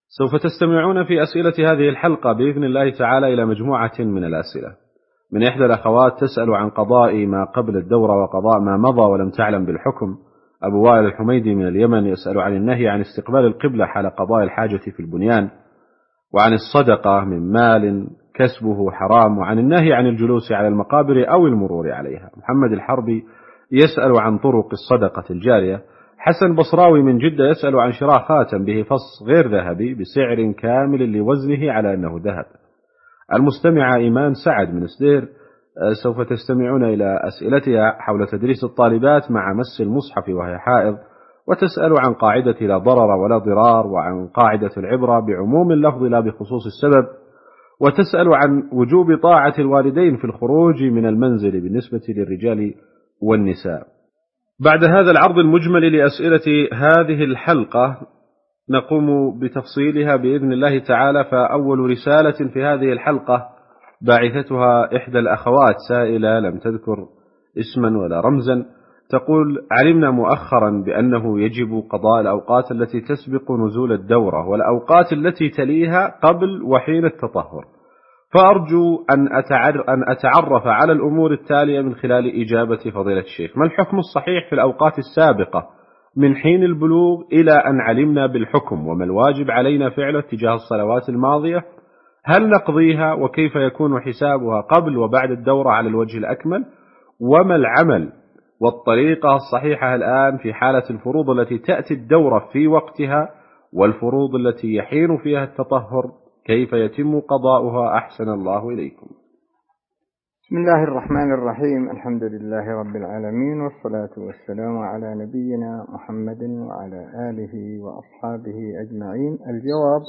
سوف تستمعون في أسئلة هذه الحلقة بإذن الله تعالى إلى مجموعة من الأسئلة. من إحدى الأخوات تسأل عن قضاء ما قبل الدورة وقضاء ما مضى ولم تعلم بالحكم. أبو وائل الحميدي من اليمن يسأل عن النهي عن استقبال القبلة حال قضاء الحاجة في البنيان، وعن الصدقة من مال كسبه حرام، وعن النهي عن الجلوس على المقابر أو المرور عليها. محمد الحربي يسأل عن طرق الصدقة الجارية. حسن بصراوي من جدة يسأل عن شراء خاتم به فص غير ذهبي بسعر كامل لوزنه على أنه ذهب. المستمعة إيمان سعد من سدير سوف تستمعون إلى أسئلتها حول تدريس الطالبات مع مس المصحف وهي حائض، وتسأل عن قاعدة لا ضرر ولا ضرار، وعن قاعدة العبرة بعموم اللفظ لا بخصوص السبب، وتسأل عن وجوب طاعة الوالدين في الخروج من المنزل بالنسبة للرجال والنساء. بعد هذا العرض المجمل لأسئلة هذه الحلقة نقوم بتفصيلها بإذن الله تعالى. فأول رسالة في هذه الحلقة باعثتها إحدى الأخوات سائلة لم تذكر اسما ولا رمزا، تقول: علمنا مؤخرا بأنه يجب قضاء الأوقات التي تسبق نزول الدورة والأوقات التي تليها قبل وحين التطهر، فأرجو أن أتعرف على الأمور التالية من خلال إجابة فضيلة الشيخ. ما الحكم الصحيح في الأوقات السابقة من حين البلوغ إلى أن علمنا بالحكم، وما الواجب علينا فعله تجاه الصلوات الماضية؟ هل نقضيها، وكيف يكون حسابها قبل وبعد الدورة على الوجه الأكمل؟ وما العمل والطريقة الصحيحة الآن في حالة الفروض التي تأتي الدورة في وقتها والفروض التي يحين فيها التطهر، كيف يتم قضاؤها؟ أحسن الله إليكم. بسم الله الرحمن الرحيم. الحمد لله رب العالمين، والصلاة والسلام على نبينا محمد وعلى آله وأصحابه أجمعين. الجواب: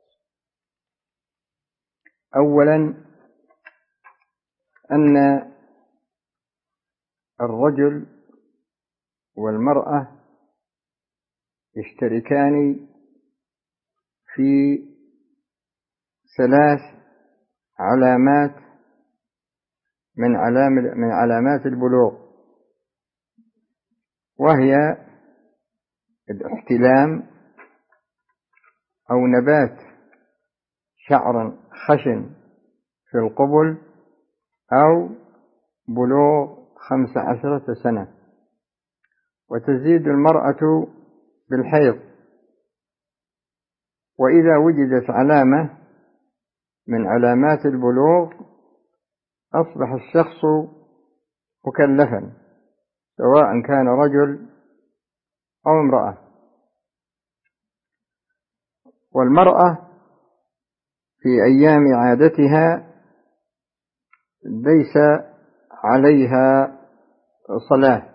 أولا، أن الرجل والمرأة يشتركان في 3 علامات من علامات البلوغ، وهي الاحتلام أو نبات شعر خشن في القبل، أو بلوغ 15 سنة. وتزيد المرأة بالحيض. وإذا وجدت علامة من علامات البلوغ أصبح الشخص مكلفا، سواء كان رجل أو امرأة. والمرأة في أيام عادتها ليس عليها صلاة.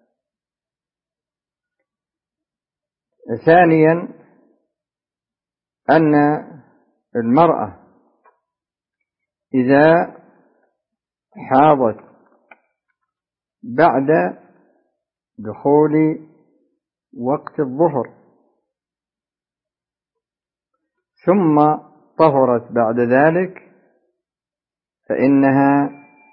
ثانيا، أن المرأة إذا حاضت بعد دخول وقت الظهر ثم طهرت بعد ذلك، فإنها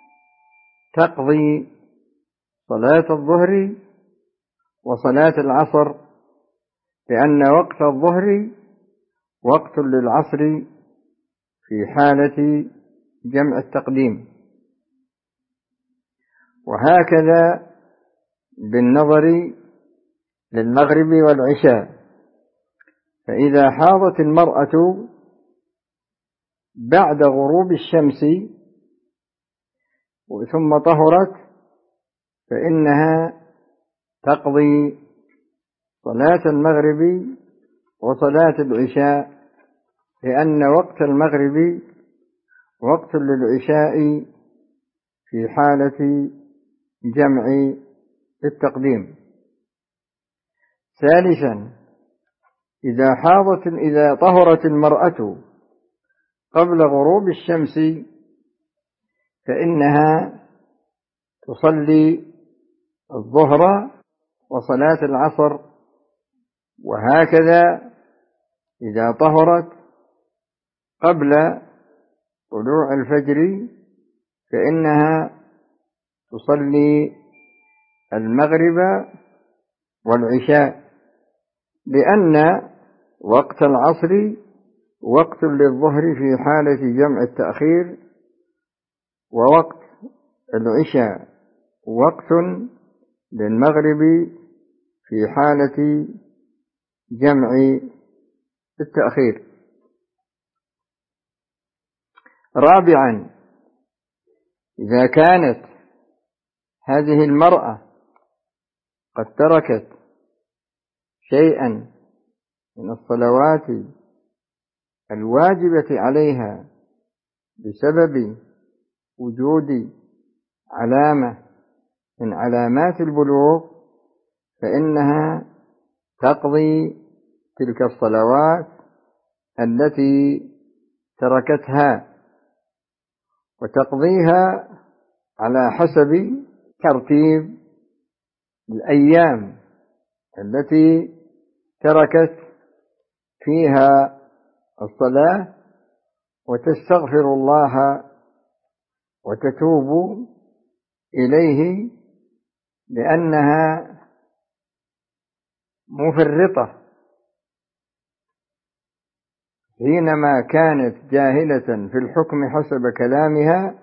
تقضي صلاة الظهر وصلاة العصر، لأن وقت الظهر وقت للعصر في حالة جمع التقديم. وهكذا بالنظر للمغرب والعشاء، فإذا حاضت المرأة بعد غروب الشمس ثم طهرت، فإنها تقضي صلاة المغرب وصلاة العشاء، لأن وقت المغرب وقت للعشاء في حالة جمع التقديم. ثالثا، إذا طهرت المرأة قبل غروب الشمس فإنها تصلي الظهر وصلاة العصر، وهكذا إذا طهرت قبل طلوع الفجر فإنها تصلي المغرب والعشاء، لأن وقت العصر وقت للظهر في حالة جمع التأخير، ووقت العشاء وقت للمغرب في حالة جمع التأخير. رابعا، إذا كانت هذه المرأة قد تركت شيئا من الصلوات الواجبة عليها بسبب وجود علامة من علامات البلوغ، فإنها تقضي تلك الصلوات التي تركتها، وتقضيها على حسب ترتيب الأيام التي تركت فيها الصلاة، وتستغفر الله وتتوب إليه، لأنها مفرطة حينما كانت جاهلة في الحكم حسب كلامها،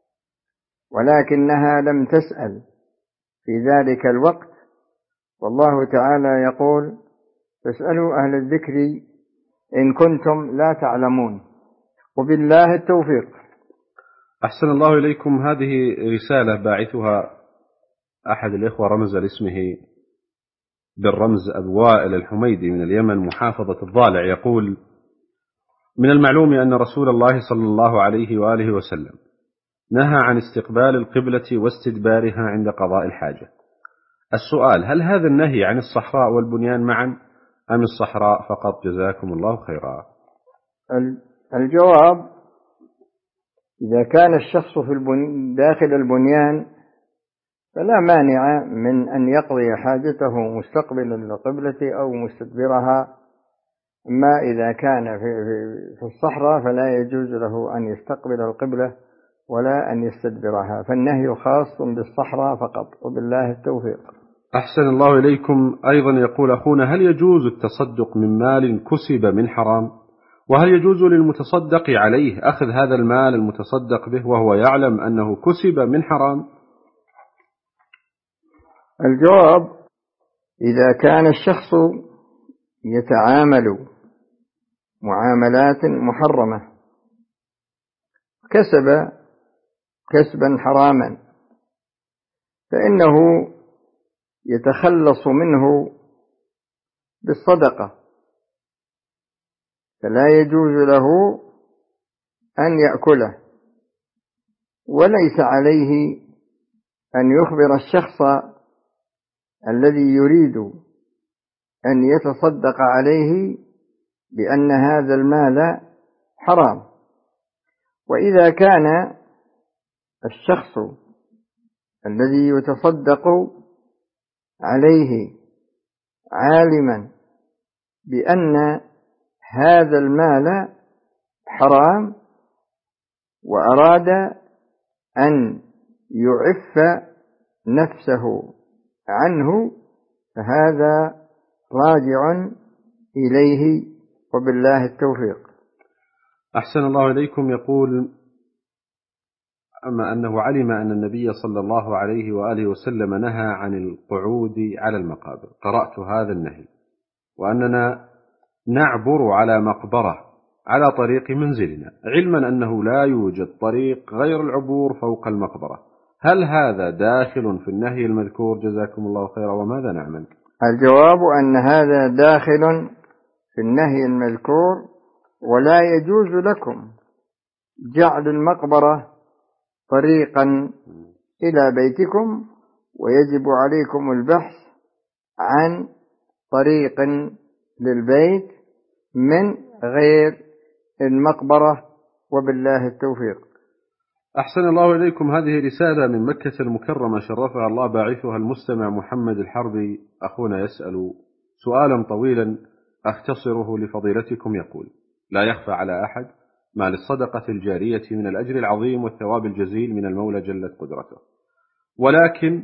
ولكنها لم تسأل في ذلك الوقت. والله تعالى يقول: فاسألوا أهل الذكر إن كنتم لا تعلمون، وبالله التوفيق. أحسن الله إليكم. هذه رسالة باعثها أحد الإخوة رمز لاسمه بالرمز أبو وائل الحميدي من اليمن، محافظة الضالع، يقول: من المعلوم أن رسول الله صلى الله عليه وآله وسلم نهى عن استقبال القبلة واستدبارها عند قضاء الحاجة. السؤال: هل هذا النهي عن الصحراء والبنيان معا أم الصحراء فقط؟ جزاكم الله خيرا. الجواب: إذا كان الشخص في داخل البنيان فلا مانع من أن يقضي حاجته مستقبلا للقبلة أو مستدبرها. أما إذا كان في الصحراء فلا يجوز له أن يستقبل القبلة ولا أن يستدبرها، فالنهي خاص بالصحراء فقط، وبالله التوفيق. أحسن الله إليكم. أيضا يقول أخونا: هل يجوز التصدق من مال كسب من حرام؟ وهل يجوز للمتصدق عليه أخذ هذا المال المتصدق به وهو يعلم أنه كسب من حرام؟ الجواب: إذا كان الشخص يتعامل معاملات محرمة، كسب كسبا حراما، فإنه يتخلص منه بالصدقة، فلا يجوز له أن يأكله، وليس عليه أن يخبر الشخص الذي يريد أن يتصدق عليه بأن هذا المال حرام. وإذا كان الشخص الذي يتصدق عليه عالما بأن هذا المال حرام وأراد أن يعف نفسه عنه، فهذا راجع إليه، وبالله التوفيق. أحسن الله إليكم. يقول: أما أنه علم أن النبي صلى الله عليه وآله وسلم نهى عن القعود على المقابر، قرأت هذا النهي، وأننا نعبر على مقبرة على طريق منزلنا، علما أنه لا يوجد طريق غير العبور فوق المقبرة، هل هذا داخل في النهي المذكور؟ جزاكم الله خيرا، وماذا نعمل؟ الجواب أن هذا داخل في النهي المذكور، ولا يجوز لكم جعل المقبرة طريقا إلى بيتكم، ويجب عليكم البحث عن طريق للبيت من غير المقبرة، وبالله التوفيق. أحسن الله إليكم. هذه رسالة من مكة المكرمة شرفها الله باعثها المستمع محمد الحربي، أخونا يسأل سؤالا طويلا أختصره لفضيلتكم. يقول: لا يخفى على أحد ما للصدقة الجارية من الأجر العظيم والثواب الجزيل من المولى جلت قدرته، ولكن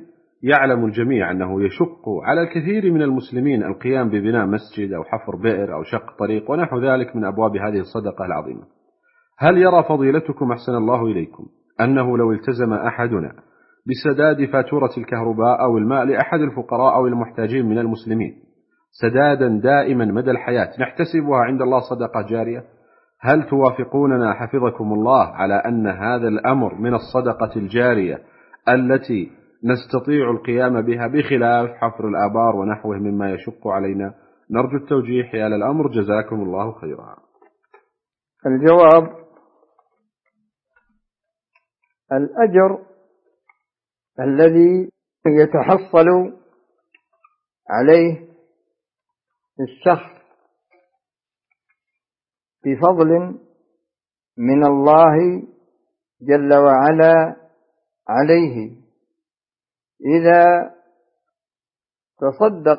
يعلم الجميع أنه يشق على الكثير من المسلمين القيام ببناء مسجد أو حفر بئر أو شق طريق ونحو ذلك من أبواب هذه الصدقة العظيمة. هل يرى فضيلتكم أحسن الله إليكم أنه لو التزم أحدنا بسداد فاتورة الكهرباء أو الماء لأحد الفقراء أو المحتاجين من المسلمين سدادا دائما مدى الحياة نحتسبها عند الله صدقة جارية، هل توافقوننا حفظكم الله على أن هذا الأمر من الصدقة الجارية التي نستطيع القيام بها بخلاف حفر الآبار ونحوه مما يشق علينا؟ نرجو التوجيه حيال الأمر، جزاكم الله خيرا. الجواب: الأجر الذي يتحصل عليه الشخص بفضل من الله جل وعلا عليه إذا تصدق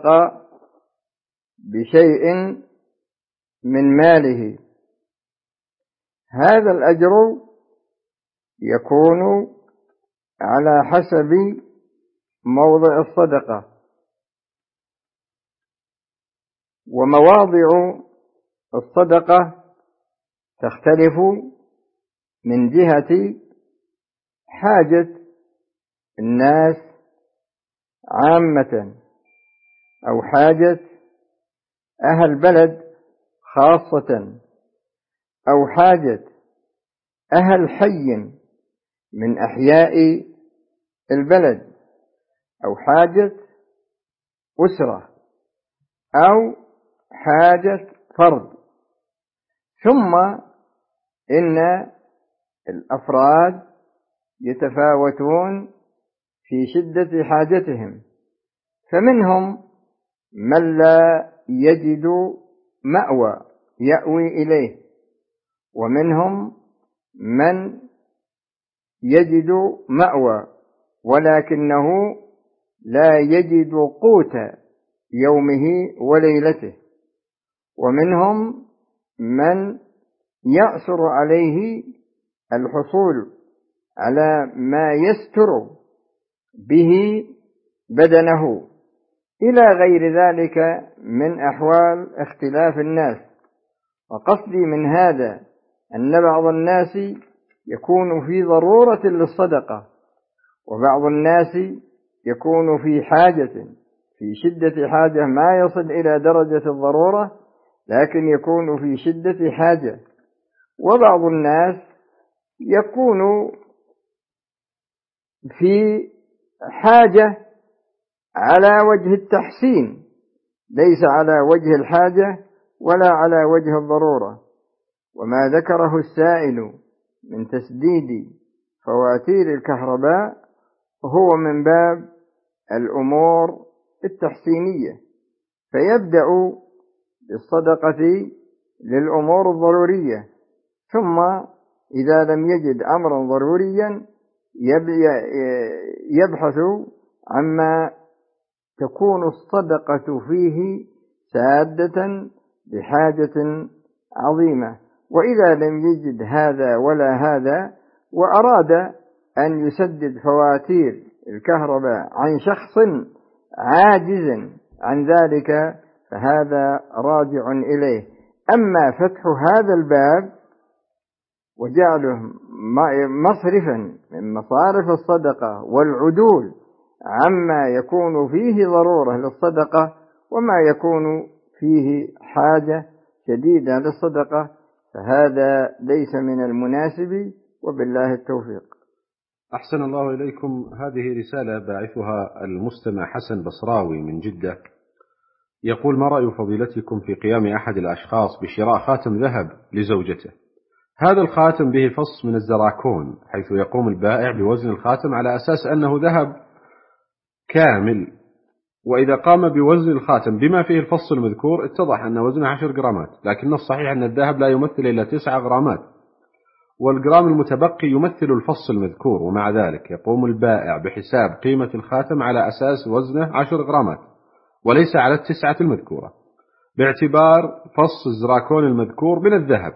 بشيء من ماله، هذا الأجر يكون على حسب موضع الصدقة، ومواضع الصدقة تختلف من جهة حاجة الناس عامة أو حاجة أهل بلد خاصة أو حاجة أهل حي من أحياء البلد أو حاجة أسرة أو حاجة فرد. ثم إن الأفراد يتفاوتون في شدة حاجتهم، فمنهم من لا يجد مأوى يأوي إليه، ومنهم من يجد مأوى ولكنه لا يجد قوت يومه وليلته، ومنهم من يعسر عليه الحصول على ما يستر به بدنه، إلى غير ذلك من أحوال اختلاف الناس. وقصدي من هذا أن بعض الناس يكون في ضرورة للصدقة، وبعض الناس يكون في حاجة، في شدة حاجة ما يصل إلى درجة الضرورة لكن يكون في شدة حاجة، وبعض الناس يكون في حاجة على وجه التحسين ليس على وجه الحاجة ولا على وجه الضرورة. وما ذكره السائل من تسديد فواتير الكهرباء هو من باب الأمور التحسينية، فيبدأ بالصدقة للأمور الضرورية، ثم إذا لم يجد أمرا ضروريا يبحث عما تكون الصدقة فيه سادة بحاجة عظيمة. وإذا لم يجد هذا ولا هذا وأراد أن يسدد فواتير الكهرباء عن شخص عاجز عن ذلك فهذا راجع إليه. أما فتح هذا الباب وجعله مصرفا من مصارف الصدقة والعدول عما يكون فيه ضرورة للصدقة وما يكون فيه حاجة شديدة للصدقة، فهذا ليس من المناسب، وبالله التوفيق. أحسن الله إليكم. هذه رسالة باعثها المستمع حسن بصراوي من جدة، يقول: ما رأي فضيلتكم في قيام أحد الأشخاص بشراء خاتم ذهب لزوجته؟ هذا الخاتم به فص من الزراكون، حيث يقوم البائع بوزن الخاتم على أساس أنه ذهب كامل، وإذا قام بوزن الخاتم بما فيه الفص المذكور اتضح أن وزنه 10 جرامات، لكن الصحيح أن الذهب لا يمثل إلا 9 جرامات، والجرام المتبقي يمثل الفص المذكور، ومع ذلك يقوم البائع بحساب قيمة الخاتم على أساس وزنه 10 جرامات وليس على 9 المذكورة، باعتبار فص الزراكون المذكور من الذهب،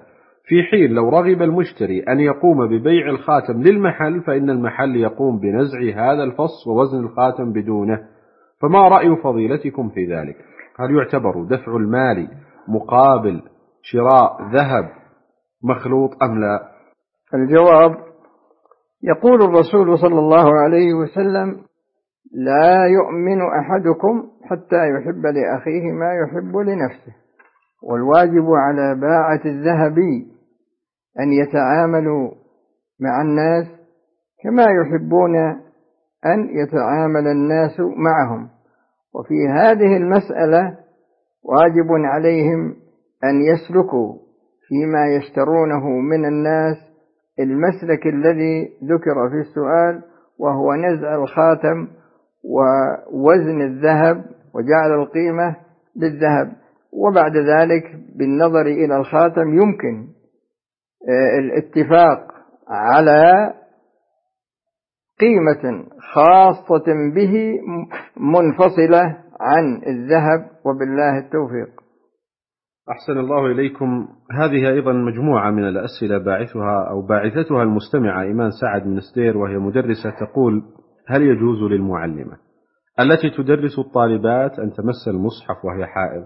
في حين لو رغب المشتري أن يقوم ببيع الخاتم للمحل فإن المحل يقوم بنزع هذا الفص ووزن الخاتم بدونه، فما رأي فضيلتكم في ذلك؟ هل يعتبر دفع المال مقابل شراء ذهب مخلوط أم لا؟ الجواب: يقول الرسول صلى الله عليه وسلم: لا يؤمن أحدكم حتى يحب لأخيه ما يحب لنفسه. والواجب على باعة الذهبي أن يتعاملوا مع الناس كما يحبون أن يتعامل الناس معهم، وفي هذه المسألة واجب عليهم أن يسلكوا فيما يشترونه من الناس المسلك الذي ذكر في السؤال، وهو نزع الخاتم ووزن الذهب وجعل القيمة بالذهب، وبعد ذلك بالنظر إلى الخاتم يمكن الاتفاق على قيمة خاصة به منفصلة عن الذهب، وبالله التوفيق. أحسن الله إليكم. هذه أيضا مجموعة من الأسئلة باعثتها المستمعة إيمان سعد من سدير، وهي مدرسة، تقول: هل يجوز للمعلمة التي تدرس الطالبات أن تمس المصحف وهي حائض؟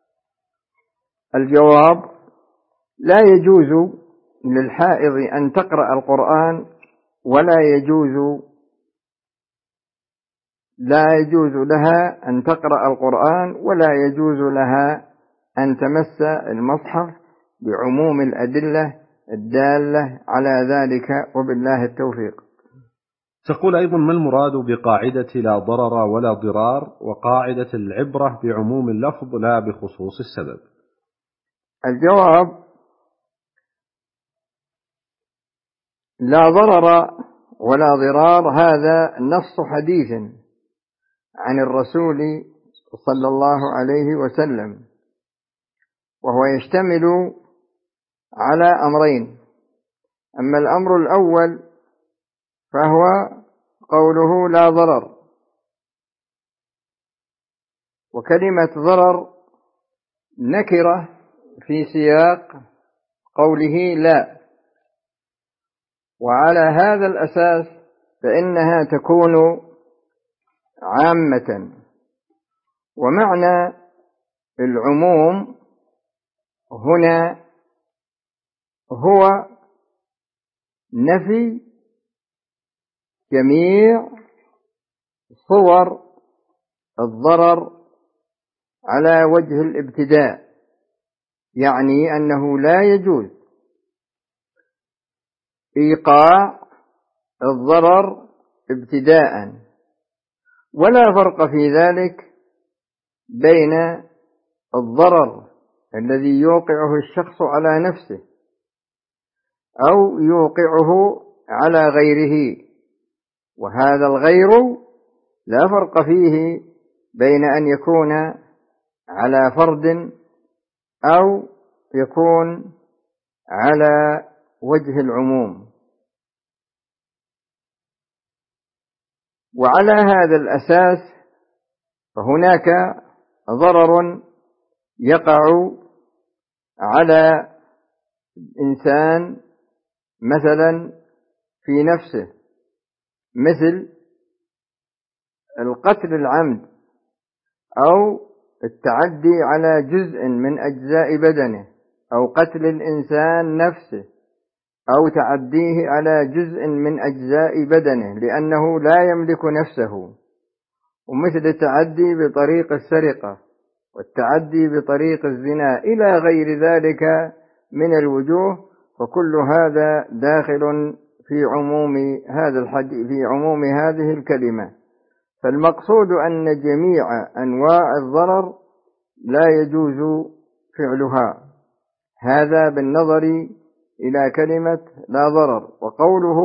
الجواب: لا يجوز للحائض أن تقرأ القرآن، ولا يجوز لها أن تقرأ القرآن، ولا يجوز لها أن تمس المصحف، بعموم الأدلة الدالة على ذلك، وبالله التوفيق. تقول أيضا: ما المراد بقاعدة لا ضرر ولا ضرار، وقاعدة العبرة بعموم اللفظ لا بخصوص السبب؟ الجواب: لا ضرر ولا ضرار هذا نص حديث عن الرسول صلى الله عليه وسلم، وهو يشتمل على أمرين. أما الأمر الأول فهو قوله لا ضرر، وكلمة ضرر نكرة في سياق قوله لا، وعلى هذا الأساس فإنها تكون عامة. ومعنى العموم هنا هو نفي جميع صور الضرر على وجه الابتداء، يعني أنه لا يجوز إيقاع الضرر ابتداء، ولا فرق في ذلك بين الضرر الذي يوقعه الشخص على نفسه أو يوقعه على غيره، وهذا الغير لا فرق فيه بين أن يكون على فرد أو يكون على وجه العموم. وعلى هذا الأساس فهناك ضرر يقع على إنسان مثلا في نفسه، مثل القتل العمد أو التعدي على جزء من أجزاء بدنه، أو قتل الإنسان نفسه أو تعديه على جزء من أجزاء بدنه لأنه لا يملك نفسه، ومثل التعدي بطريق السرقة والتعدي بطريق الزنا إلى غير ذلك من الوجوه، فكل هذا داخل في عموم هذا الحديث، في عموم هذه الكلمة. فالمقصود أن جميع أنواع الضرر لا يجوز فعلها، هذا بالنظر إلى كلمة لا ضرر. وقوله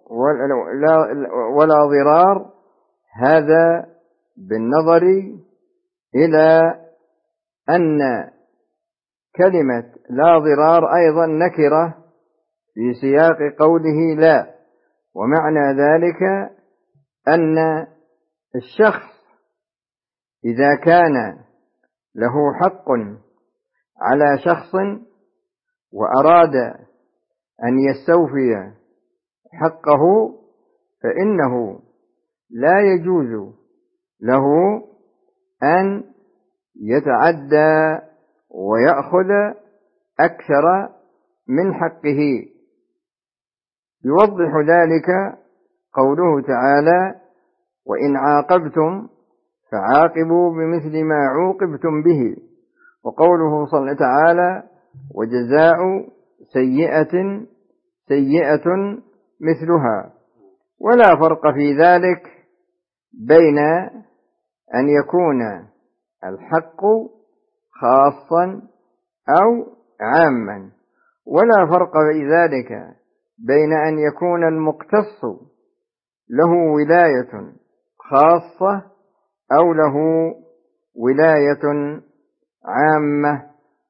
ولا ضرار هذا بالنظر إلى أن كلمة لا ضرار أيضا نكرة في سياق قوله لا، ومعنى ذلك أن الشخص إذا كان له حق على شخص وأراد أن يستوفي حقه فإنه لا يجوز له أن يتعدى ويأخذ أكثر من حقه. يوضح ذلك قوله تعالى: وإن عاقبتم فعاقبوا بمثل ما عوقبتم به، وقوله تعالى: وجزاء سيئة سيئة مثلها. ولا فرق في ذلك بين أن يكون الحق خاصا أو عاما، ولا فرق في ذلك بين أن يكون المقتص له ولاية خاصة أو له ولاية عامة.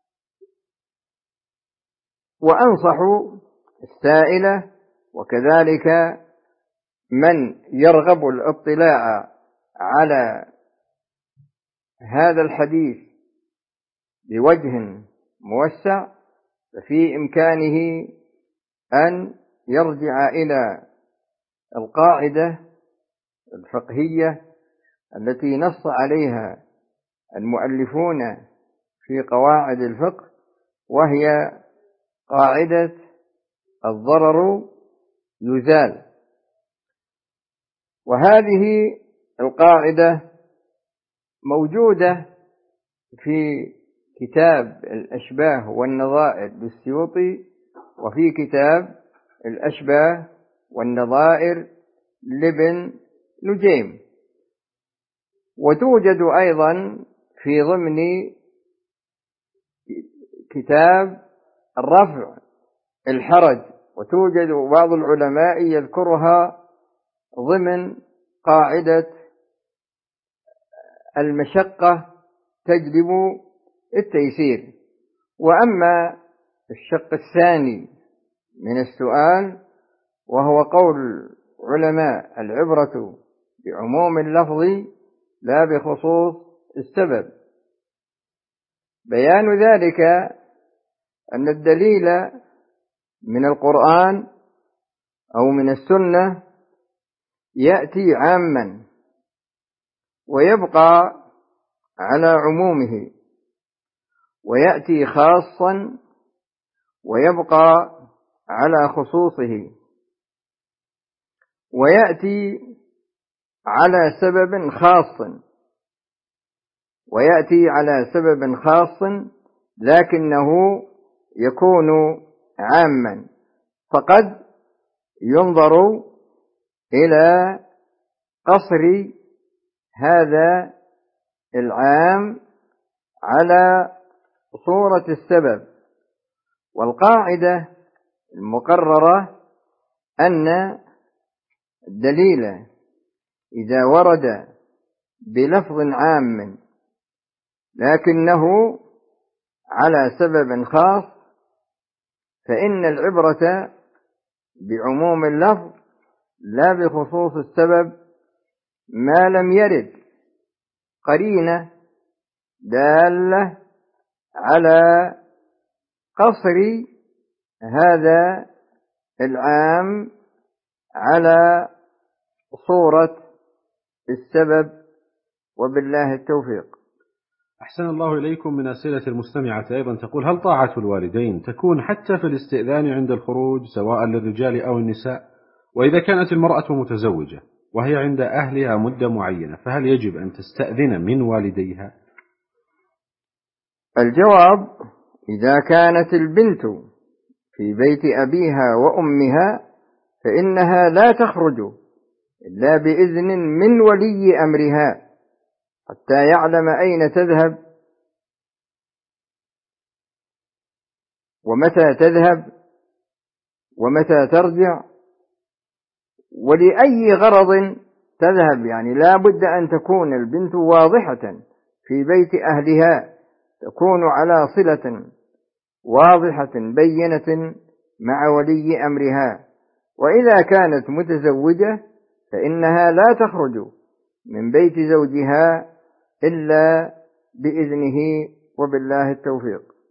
وأنصح السائلة وكذلك من يرغب الاطلاع على هذا الحديث بوجه موسع، ففي إمكانه أن يرجع إلى القاعدة الفقهية التي نص عليها المؤلفون في قواعد الفقه، وهي قاعدة الضرر يزال. وهذه القاعدة موجودة في كتاب الأشباه والنظائر للسيوطي، وفي كتاب الأشباه والنظائر لابن نجيم، وتوجد أيضا في ضمن كتاب رفع الحرج، وتوجد بعض العلماء يذكرها ضمن قاعدة المشقة تجلب التيسير. وأما الشق الثاني من السؤال، وهو قول علماء: العبرة بعموم اللفظ لا بخصوص السبب. بيان ذلك أن الدليل من القرآن أو من السنة يأتي عاما ويبقى على عمومه، ويأتي خاصا ويبقى على خصوصه، ويأتي على سبب خاص ويأتي على سبب خاص لكنه يكون عاما. فقد ينظر إلى قصر هذا العام على صورة السبب. والقاعدة المقررة أن الدليل إذا ورد بلفظ عام لكنه على سبب خاص فإن العبرة بعموم اللفظ لا بخصوص السبب، ما لم يرد قرينة دالة على قصر هذا العام على صورة السبب، وبالله التوفيق. أحسن الله إليكم. من أسئلة المستمعة أيضا تقول: هل طاعة الوالدين تكون حتى في الاستئذان عند الخروج سواء للرجال أو النساء؟ وإذا كانت المرأة متزوجة وهي عند أهلها مدة معينة فهل يجب أن تستأذن من والديها؟ الجواب: إذا كانت البنت في بيت أبيها وأمها فإنها لا تخرج إلا بإذن من ولي أمرها حتى يعلم أين تذهب ومتى تذهب ومتى ترجع ولأي غرض تذهب. يعني لا بد أن تكون البنت واضحة في بيت أهلها، تكون على صلة واضحة بينة مع ولي أمرها. وإذا كانت متزوجة فإنها لا تخرج من بيت زوجها إلا بإذنه، وبالله التوفيق.